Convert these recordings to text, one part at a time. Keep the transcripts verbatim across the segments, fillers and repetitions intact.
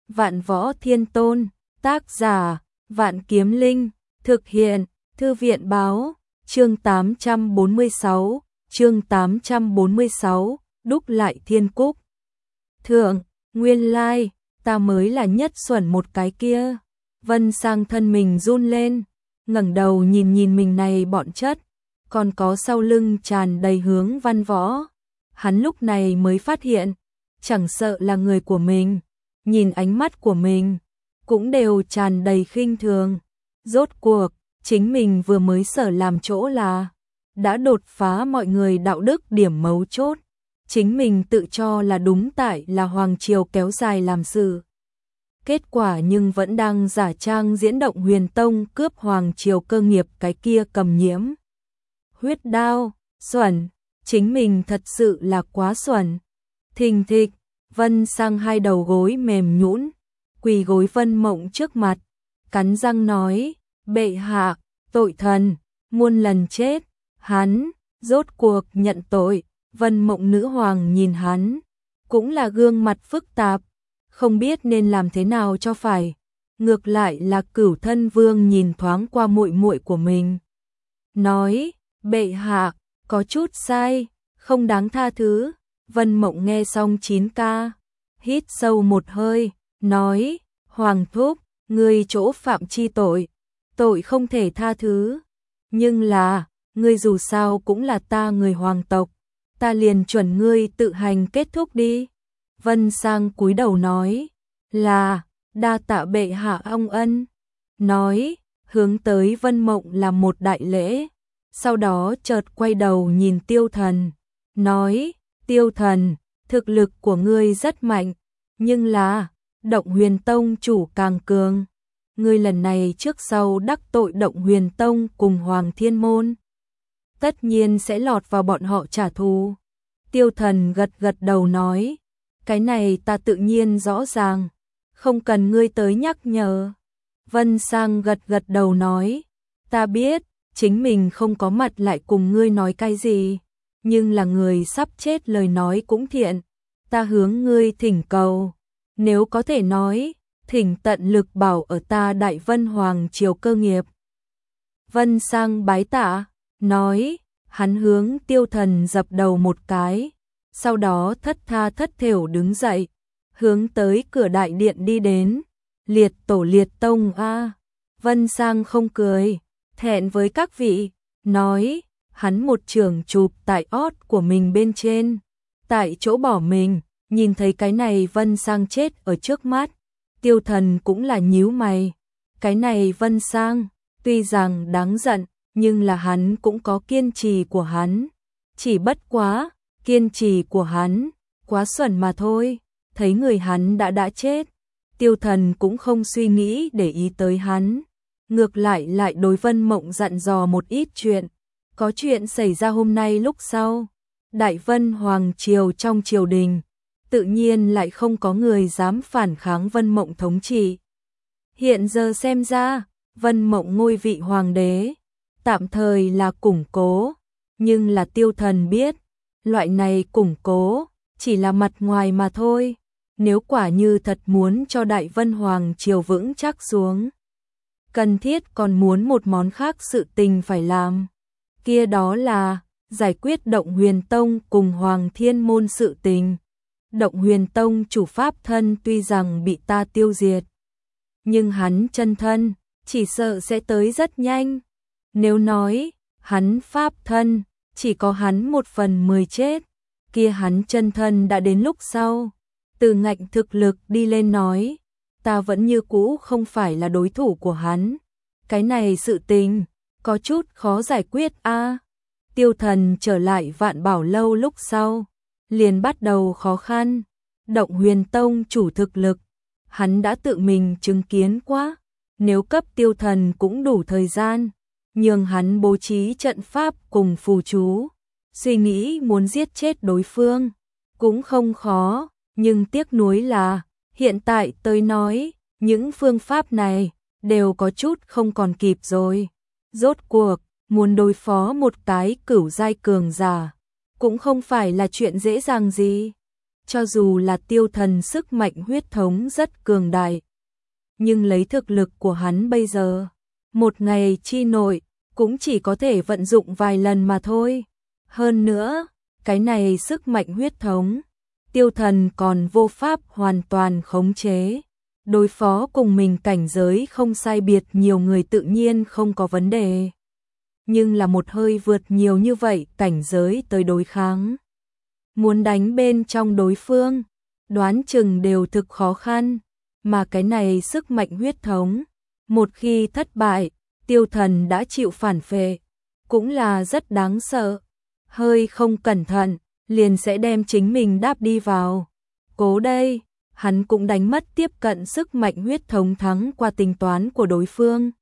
Vạn Võ Thiên Tôn, tác giả, Vạn Kiếm Linh, thực hiện, Thư viện báo, chương tám trăm bốn mươi sáu, chương tám trăm bốn mươi sáu, đúc lại thiên cúc. Thượng, nguyên lai, ta mới là nhất xuẩn một cái kia. Vân Sang thân mình run lên, ngẩng đầu nhìn nhìn mình này bọn chất, còn có sau lưng tràn đầy hướng văn võ. Hắn lúc này mới phát hiện, chẳng sợ là người của mình, nhìn ánh mắt của mình, cũng đều tràn đầy khinh thường. Rốt cuộc, chính mình vừa mới sở làm chỗ là, đã đột phá mọi người đạo đức điểm mấu chốt. Chính mình tự cho là đúng tại là Hoàng Triều kéo dài làm sự. Kết quả nhưng vẫn đang giả trang diễn động Huyền Tông cướp Hoàng Triều cơ nghiệp cái kia cầm nhiễm. Huyết đao, xuẩn, chính mình thật sự là quá xuẩn. Thình thịch, Vân Sang hai đầu gối mềm nhũn, quỳ gối Vân Mộng trước mặt, cắn răng nói, bệ hạ, tội thần, muôn lần chết, hắn, rốt cuộc nhận tội. Vân Mộng nữ hoàng nhìn hắn, cũng là gương mặt phức tạp, không biết nên làm thế nào cho phải. Ngược lại là Cửu Thân Vương nhìn thoáng qua muội muội của mình, nói, bệ hạ, có chút sai, không đáng tha thứ. Vân Mộng nghe xong chín ca, hít sâu một hơi, nói, hoàng thúc, ngươi chỗ phạm chi tội, tội không thể tha thứ, nhưng là, ngươi dù sao cũng là ta người hoàng tộc, ta liền chuẩn ngươi tự hành kết thúc đi. Vân Sang cúi đầu nói, là, đa tạ bệ hạ ông ân. Nói, hướng tới Vân Mộng là một đại lễ, sau đó chợt quay đầu nhìn Tiêu Thần, nói, Tiêu Thần, thực lực của ngươi rất mạnh, nhưng là, Động Huyền Tông chủ càng cường. Ngươi lần này trước sau đắc tội Động Huyền Tông cùng Hoàng Thiên Môn, tất nhiên sẽ lọt vào bọn họ trả thù. Tiêu Thần gật gật đầu nói, cái này ta tự nhiên rõ ràng, không cần ngươi tới nhắc nhở. Vân Sang gật gật đầu nói, ta biết, chính mình không có mặt lại cùng ngươi nói cái gì, nhưng là người sắp chết lời nói cũng thiện, ta hướng ngươi thỉnh cầu, nếu có thể nói, thỉnh tận lực bảo ở ta Đại Vân Hoàng Triều cơ nghiệp. Vân Sang bái tạ, nói, hắn hướng Tiêu Thần dập đầu một cái, sau đó thất tha thất thểu đứng dậy, hướng tới cửa đại điện đi đến. Liệt tổ liệt tông a. Vân Sang không cười, thẹn với các vị, nói, hắn một trường chụp tại ót của mình bên trên, tại chỗ bỏ mình. Nhìn thấy cái này Vân Sang chết ở trước mắt, Tiêu Thần cũng là nhíu mày. Cái này Vân Sang, tuy rằng đáng giận, nhưng là hắn cũng có kiên trì của hắn. Chỉ bất quá, kiên trì của hắn, quá xuẩn mà thôi. Thấy người hắn đã đã chết, Tiêu Thần cũng không suy nghĩ để ý tới hắn. Ngược lại lại đối Vân Mộng dặn dò một ít chuyện. Có chuyện xảy ra hôm nay lúc sau, Đại Vân Hoàng Triều trong triều đình, tự nhiên lại không có người dám phản kháng Vân Mộng thống trị. Hiện giờ xem ra, Vân Mộng ngôi vị hoàng đế, tạm thời là củng cố, nhưng là Tiêu Thần biết, loại này củng cố, chỉ là mặt ngoài mà thôi. Nếu quả như thật muốn cho Đại Vân Hoàng Triều vững chắc xuống, cần thiết còn muốn một món khác sự tình phải làm. Kia đó là, giải quyết Động Huyền Tông cùng Hoàng Thiên Môn sự tình. Động Huyền Tông chủ pháp thân tuy rằng bị ta tiêu diệt, nhưng hắn chân thân, chỉ sợ sẽ tới rất nhanh. Nếu nói, hắn pháp thân, chỉ có hắn một phần mười chết, kia hắn chân thân đã đến lúc sau. Từ ngạnh thực lực đi lên nói, ta vẫn như cũ không phải là đối thủ của hắn. Cái này sự tình, có chút khó giải quyết a. Tiêu Thần trở lại Vạn Bảo Lâu lúc sau, liền bắt đầu khó khăn. Động Huyền Tông chủ thực lực, hắn đã tự mình chứng kiến quá. Nếu cấp Tiêu Thần cũng đủ thời gian, nhường hắn bố trí trận pháp cùng phù chú, suy nghĩ muốn giết chết đối phương, cũng không khó. Nhưng tiếc nuối là, hiện tại tôi nói, những phương pháp này, đều có chút không còn kịp rồi. Rốt cuộc, muốn đối phó một cái cửu giai cường giả, cũng không phải là chuyện dễ dàng gì. cho dù là Tiêu Thần sức mạnh huyết thống rất cường đại, nhưng lấy thực lực của hắn bây giờ, một ngày chi nội cũng chỉ có thể vận dụng vài lần mà thôi. Hơn nữa, cái này sức mạnh huyết thống, Tiêu Thần còn vô pháp hoàn toàn khống chế. Đối phó cùng mình cảnh giới không sai biệt nhiều người tự nhiên không có vấn đề. Nhưng là một hơi vượt nhiều như vậy cảnh giới tới đối kháng. Muốn đánh bên trong đối phương, đoán chừng đều thực khó khăn. Mà cái này sức mạnh huyết thống, một khi thất bại, Tiêu Thần đã chịu phản phệ, cũng là rất đáng sợ. Hơi không cẩn thận, liền sẽ đem chính mình đáp đi vào. Cố đây, hắn cũng đánh mất tiếp cận sức mạnh huyết thống thắng qua tính toán của đối phương.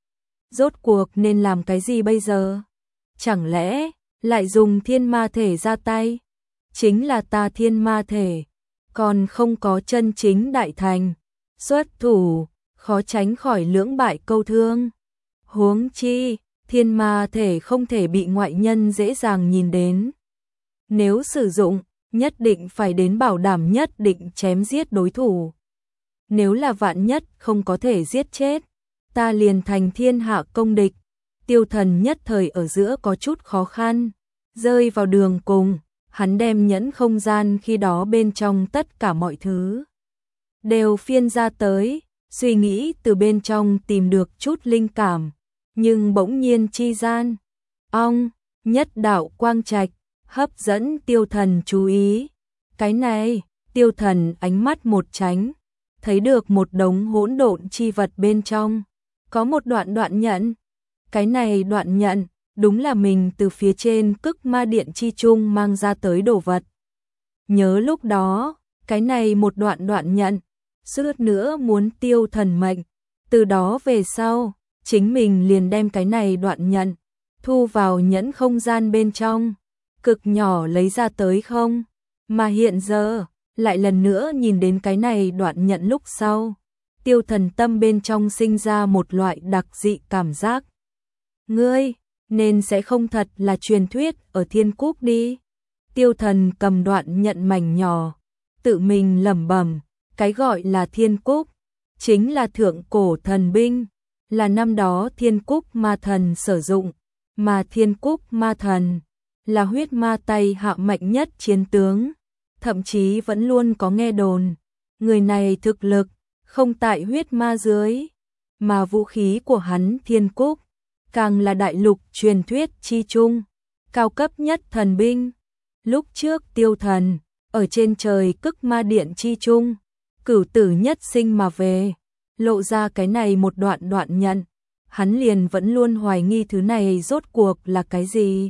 Rốt cuộc nên làm cái gì bây giờ? Chẳng lẽ lại dùng thiên ma thể ra tay? Chính là ta thiên ma thể, còn không có chân chính đại thành. Xuất thủ, khó tránh khỏi lưỡng bại câu thương. Huống chi, thiên ma thể không thể bị ngoại nhân dễ dàng nhìn đến. Nếu sử dụng, nhất định phải đến bảo đảm nhất định chém giết đối thủ. Nếu là vạn nhất không có thể giết chết, ta liền thành thiên hạ công địch. Tiêu Thần nhất thời ở giữa có chút khó khăn, rơi vào đường cùng, hắn đem nhẫn không gian khi đó bên trong tất cả mọi thứ đều phiên ra tới, suy nghĩ từ bên trong tìm được chút linh cảm, nhưng bỗng nhiên chi gian, ong, nhất đạo quang trạch, hấp dẫn Tiêu Thần chú ý. Cái này, Tiêu Thần ánh mắt một tránh, thấy được một đống hỗn độn chi vật bên trong, có một đoạn đoạn nhận. Cái này đoạn nhận, đúng là mình từ phía trên Cực Ma Điện chi trung mang ra tới đồ vật. Nhớ lúc đó, cái này một đoạn đoạn nhận, suốt nữa muốn Tiêu Thần mệnh, từ đó về sau, chính mình liền đem cái này đoạn nhận, thu vào nhẫn không gian bên trong, cực nhỏ lấy ra tới không, mà hiện giờ, lại lần nữa nhìn đến cái này đoạn nhận lúc sau, Tiêu Thần tâm bên trong sinh ra một loại đặc dị cảm giác. Ngươi, nên sẽ không thật là truyền thuyết ở Thiên Quốc đi. Tiêu Thần cầm đoạn nhận mảnh nhỏ, tự mình lẩm bẩm, cái gọi là Thiên Quốc, chính là thượng cổ thần binh, là năm đó Thiên Quốc ma thần sử dụng, mà Thiên Quốc ma thần là huyết ma tay hạ mạnh nhất chiến tướng, thậm chí vẫn luôn có nghe đồn, người này thực lực không tại huyết ma dưới, mà vũ khí của hắn Thiên Quốc càng là đại lục truyền thuyết chi chung, cao cấp nhất thần binh. Lúc trước Tiêu Thần ở trên trời Cực Ma Điện chi chung, cửu tử nhất sinh mà về, lộ ra cái này một đoạn đoạn nhận, hắn liền vẫn luôn hoài nghi thứ này rốt cuộc là cái gì.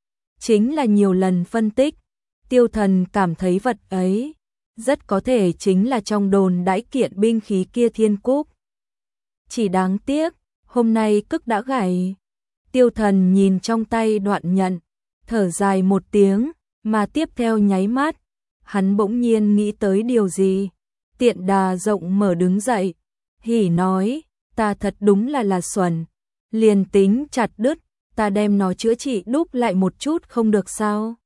Chính là nhiều lần phân tích, Tiêu Thần cảm thấy vật ấy rất có thể chính là trong đồn đãi kiện binh khí kia Thiên Quốc. Chỉ đáng tiếc, hôm nay Cực đã gãy. Tiêu Thần nhìn trong tay đoạn nhận, thở dài một tiếng, mà tiếp theo nháy mắt, hắn bỗng nhiên nghĩ tới điều gì. Tiện đà rộng mở đứng dậy, hỉ nói, ta thật đúng là là xuẩn, liền tính chặt đứt, ta đem nó chữa trị đúc lại một chút không được sao?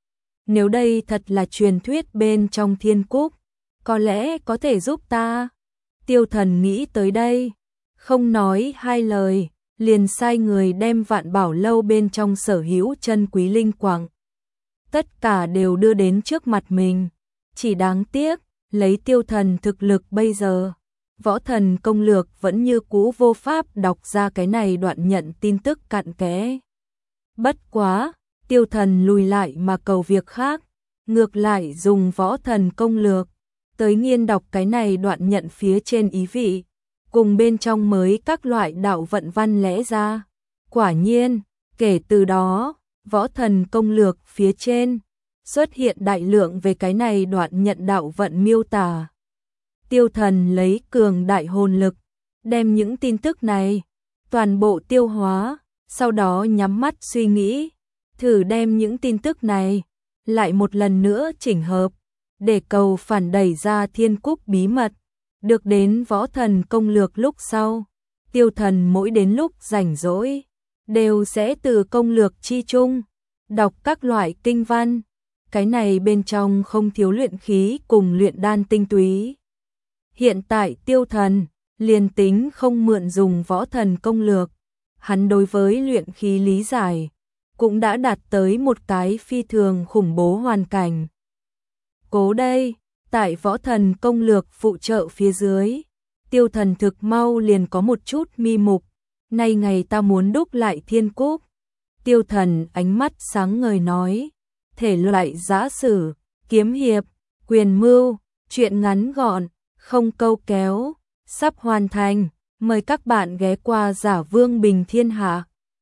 Nếu đây thật là truyền thuyết bên trong Thiên Quốc, có lẽ có thể giúp ta. Tiêu Thần nghĩ tới đây, không nói hai lời, liền sai người đem Vạn Bảo Lâu bên trong sở hữu chân quý linh quang, tất cả đều đưa đến trước mặt mình. Chỉ đáng tiếc, lấy Tiêu Thần thực lực bây giờ, võ thần công lược vẫn như cũ vô pháp đọc ra cái này đoạn nhận tin tức cặn kẽ. Bất quá, Tiêu Thần lùi lại mà cầu việc khác, ngược lại dùng võ thần công lược tới nghiên đọc cái này đoạn nhận phía trên ý vị, cùng bên trong mới các loại đạo vận văn lẽ ra. Quả nhiên, kể từ đó, võ thần công lược phía trên xuất hiện đại lượng về cái này đoạn nhận đạo vận miêu tả. Tiêu Thần lấy cường đại hồn lực, đem những tin tức này toàn bộ tiêu hóa, sau đó nhắm mắt suy nghĩ, thử đem những tin tức này lại một lần nữa chỉnh hợp, để cầu phản đẩy ra Thiên Quốc bí mật. Được đến võ thần công lược lúc sau, Tiêu Thần mỗi đến lúc rảnh rỗi đều sẽ từ công lược chi chung đọc các loại kinh văn, cái này bên trong không thiếu luyện khí cùng luyện đan tinh túy. Hiện tại Tiêu Thần, liền tính không mượn dùng võ thần công lược, hắn đối với luyện khí lý giải, cũng đã đạt tới một cái phi thường khủng bố hoàn cảnh. Cố đây, tại võ thần công lược phụ trợ phía dưới, Tiêu Thần thực mau liền có một chút mi mục, nay ngày ta muốn đúc lại thiên cúc. Tiêu Thần ánh mắt sáng ngời nói, thể loại giã sử, kiếm hiệp, quyền mưu, truyện ngắn gọn, không câu kéo, sắp hoàn thành, mời các bạn ghé qua Giả Vương Bình Thiên Hạ.